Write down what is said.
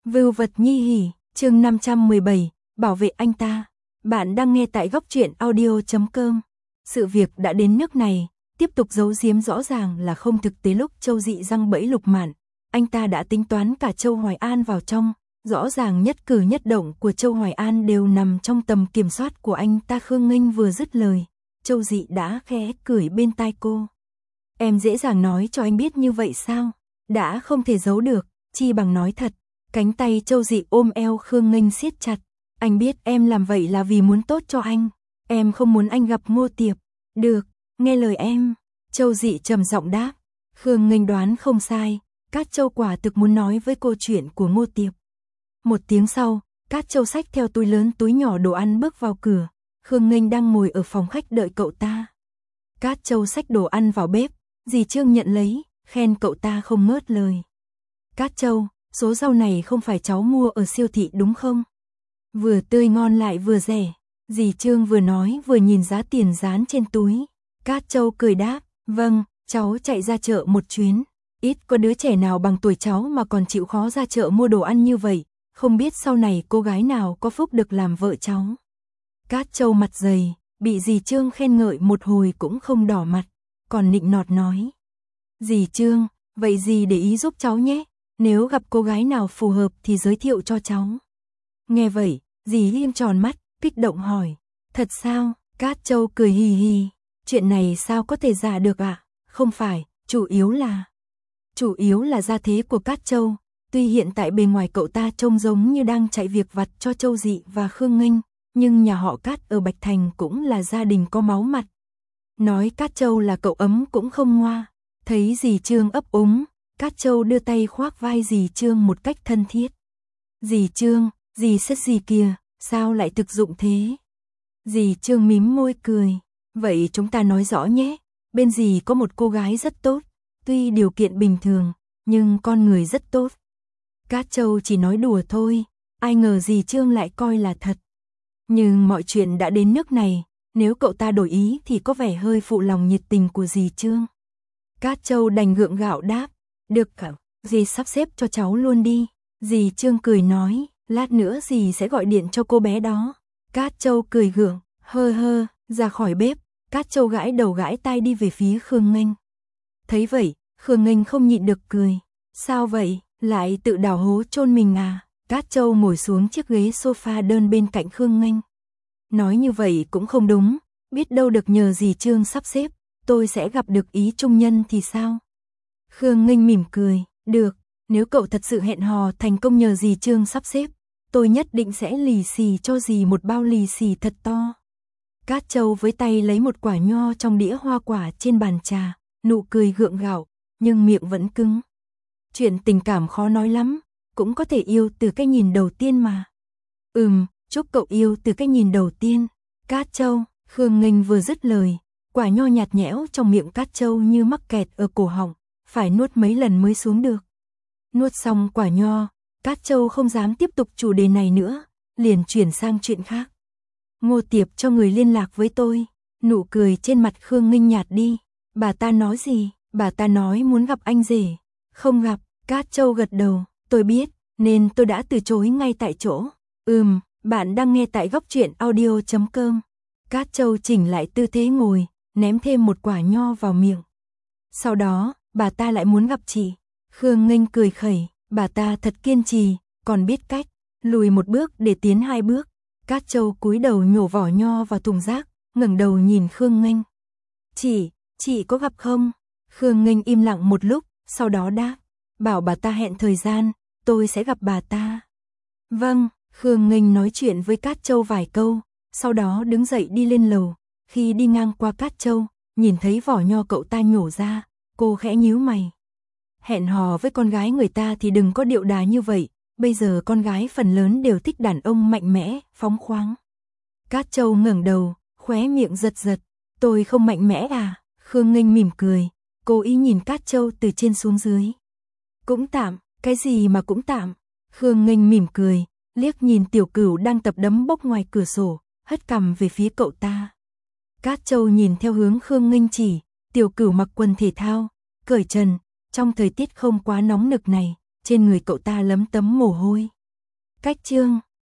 Vưu vật nhi hỉ, chương 517, bảo vệ anh ta. Bạn đang nghe tại góc truyện audio.com. Sự việc đã đến nước này, tiếp tục giấu giếm rõ ràng là không thực tế. Lúc Châu Dị răng bẫy Lục Mạn, anh ta đã tính toán cả Châu Hoài An vào trong, rõ ràng nhất cử nhất động của Châu Hoài An đều nằm trong tầm kiểm soát của anh ta. Khương Nghênh vừa dứt lời, Châu Dị đã khẽ cười bên tai cô. Em dễ dàng nói cho anh biết như vậy sao? Đã không thể giấu được, chi bằng nói thật. Cánh tay Châu Dị ôm eo Khương Nghênh siết chặt. Anh biết em làm vậy là vì muốn tốt cho anh. Em không muốn anh gặp Ngô Tiệp. Được, nghe lời em. Châu Dị trầm giọng đáp. Khương Nghênh đoán không sai, Cát Châu quả thực muốn nói với cô chuyện của Ngô Tiệp. Một tiếng sau, Cát Châu xách theo túi lớn túi nhỏ đồ ăn bước vào cửa. Khương Nghênh đang ngồi ở phòng khách đợi cậu ta. Cát Châu xách đồ ăn vào bếp, dì Trương nhận lấy, khen cậu ta không ngớt lời. Cát Châu, số rau này không phải cháu mua ở siêu thị đúng không? Vừa tươi ngon lại vừa rẻ. Dì Trương vừa nói vừa nhìn giá tiền dán trên túi. Cát Châu cười đáp, vâng, cháu chạy ra chợ một chuyến. Ít có đứa trẻ nào bằng tuổi cháu mà còn chịu khó ra chợ mua đồ ăn như vậy. Không biết sau này cô gái nào có phúc được làm vợ cháu. Cát Châu mặt dày, bị dì Trương khen ngợi một hồi cũng không đỏ mặt, còn nịnh nọt nói. Dì Trương, vậy dì để ý giúp cháu nhé. Nếu gặp cô gái nào phù hợp thì giới thiệu cho cháu. Nghe vậy, dì liêm tròn mắt, kích động hỏi. Thật sao? Cát Châu cười hì hì. Chuyện này sao có thể giả được ạ? Không phải, chủ yếu là gia thế của Cát Châu. Tuy hiện tại bề ngoài cậu ta trông giống như đang chạy việc vặt cho Châu Dị và Khương Nghênh, nhưng nhà họ Cát ở Bạch Thành cũng là gia đình có máu mặt. Nói Cát Châu là cậu ấm cũng không ngoa. Thấy dì Trương ấp úng, Cát Châu đưa tay khoác vai dì Trương một cách thân thiết. Dì Trương, dì sất gì kìa, sao lại thực dụng thế? Dì Trương mím môi cười. Vậy chúng ta nói rõ nhé, bên dì có một cô gái rất tốt, tuy điều kiện bình thường, nhưng con người rất tốt. Cát Châu chỉ nói đùa thôi, ai ngờ dì Trương lại coi là thật. Nhưng mọi chuyện đã đến nước này, nếu cậu ta đổi ý thì có vẻ hơi phụ lòng nhiệt tình của dì Trương. Cát Châu đành gượng gạo đáp. Được cậu, dì sắp xếp cho cháu luôn đi. Dì Trương cười nói, lát nữa dì sẽ gọi điện cho cô bé đó. Cát Châu cười gượng, ra khỏi bếp. Cát Châu gãi đầu gãi tai đi về phía Khương Nghênh. Thấy vậy, Khương Nghênh không nhịn được cười. Sao vậy, lại tự đào hố chôn mình à? Cát Châu ngồi xuống chiếc ghế sofa đơn bên cạnh Khương Nghênh. Nói như vậy cũng không đúng, biết đâu được nhờ dì Trương sắp xếp, tôi sẽ gặp được ý trung nhân thì sao? Khương Nghênh mỉm cười, được, nếu cậu thật sự hẹn hò thành công nhờ dì Trương sắp xếp, tôi nhất định sẽ lì xì cho dì một bao lì xì thật to. Cát Châu với tay lấy một quả nho trong đĩa hoa quả trên bàn trà, nụ cười gượng gạo, nhưng miệng vẫn cứng. Chuyện tình cảm khó nói lắm, cũng có thể yêu từ cái nhìn đầu tiên mà. Chúc cậu yêu từ cái nhìn đầu tiên. Cát Châu, Khương Nghênh vừa dứt lời, quả nho nhạt nhẽo trong miệng Cát Châu như mắc kẹt ở cổ họng, phải nuốt mấy lần mới xuống được. Nuốt xong quả nho, Cát Châu không dám tiếp tục chủ đề này nữa, liền chuyển sang chuyện khác. Ngô Tiệp cho người liên lạc với tôi. Nụ cười trên mặt Khương Nghênh nhạt đi. Bà ta nói gì? Bà ta nói muốn gặp anh rể. Không gặp. Cát Châu gật đầu. Tôi biết, nên tôi đã từ chối ngay tại chỗ. Bạn đang nghe tại góc truyện audio.com. Cát Châu chỉnh lại tư thế ngồi, ném thêm một quả nho vào miệng. Sau đó, bà ta lại muốn gặp chị. Khương Nghênh cười khẩy. Bà ta thật kiên trì, còn biết cách lùi một bước để tiến hai bước. Cát Châu cúi đầu nhổ vỏ nho vào thùng rác, ngẩng đầu nhìn Khương Nghênh. Chị có gặp không? Khương Nghênh im lặng một lúc, sau đó đáp. Bảo bà ta hẹn thời gian, tôi sẽ gặp bà ta. Vâng, Khương Nghênh nói chuyện với Cát Châu vài câu, sau đó đứng dậy đi lên lầu. Khi đi ngang qua Cát Châu, nhìn thấy vỏ nho cậu ta nhổ ra, cô khẽ nhíu mày. Hẹn hò với con gái người ta thì đừng có điệu đà như vậy. Bây giờ con gái phần lớn đều thích đàn ông mạnh mẽ, phóng khoáng. Cát Châu ngẩng đầu, khóe miệng giật giật. Tôi không mạnh mẽ à? Khương Nghênh mỉm cười, cố ý nhìn Cát Châu từ trên xuống dưới. Cũng tạm, cái gì mà cũng tạm. Khương Nghênh mỉm cười, liếc nhìn Tiểu Cửu đang tập đấm bốc ngoài cửa sổ, hất cằm về phía cậu ta. Cát Châu nhìn theo hướng Khương Nghênh chỉ, Tiểu Cửu mặc quần thể thao, cởi trần, trong thời tiết không quá nóng nực này. Trên người cậu ta lấm tấm mồ hôi. Cách chương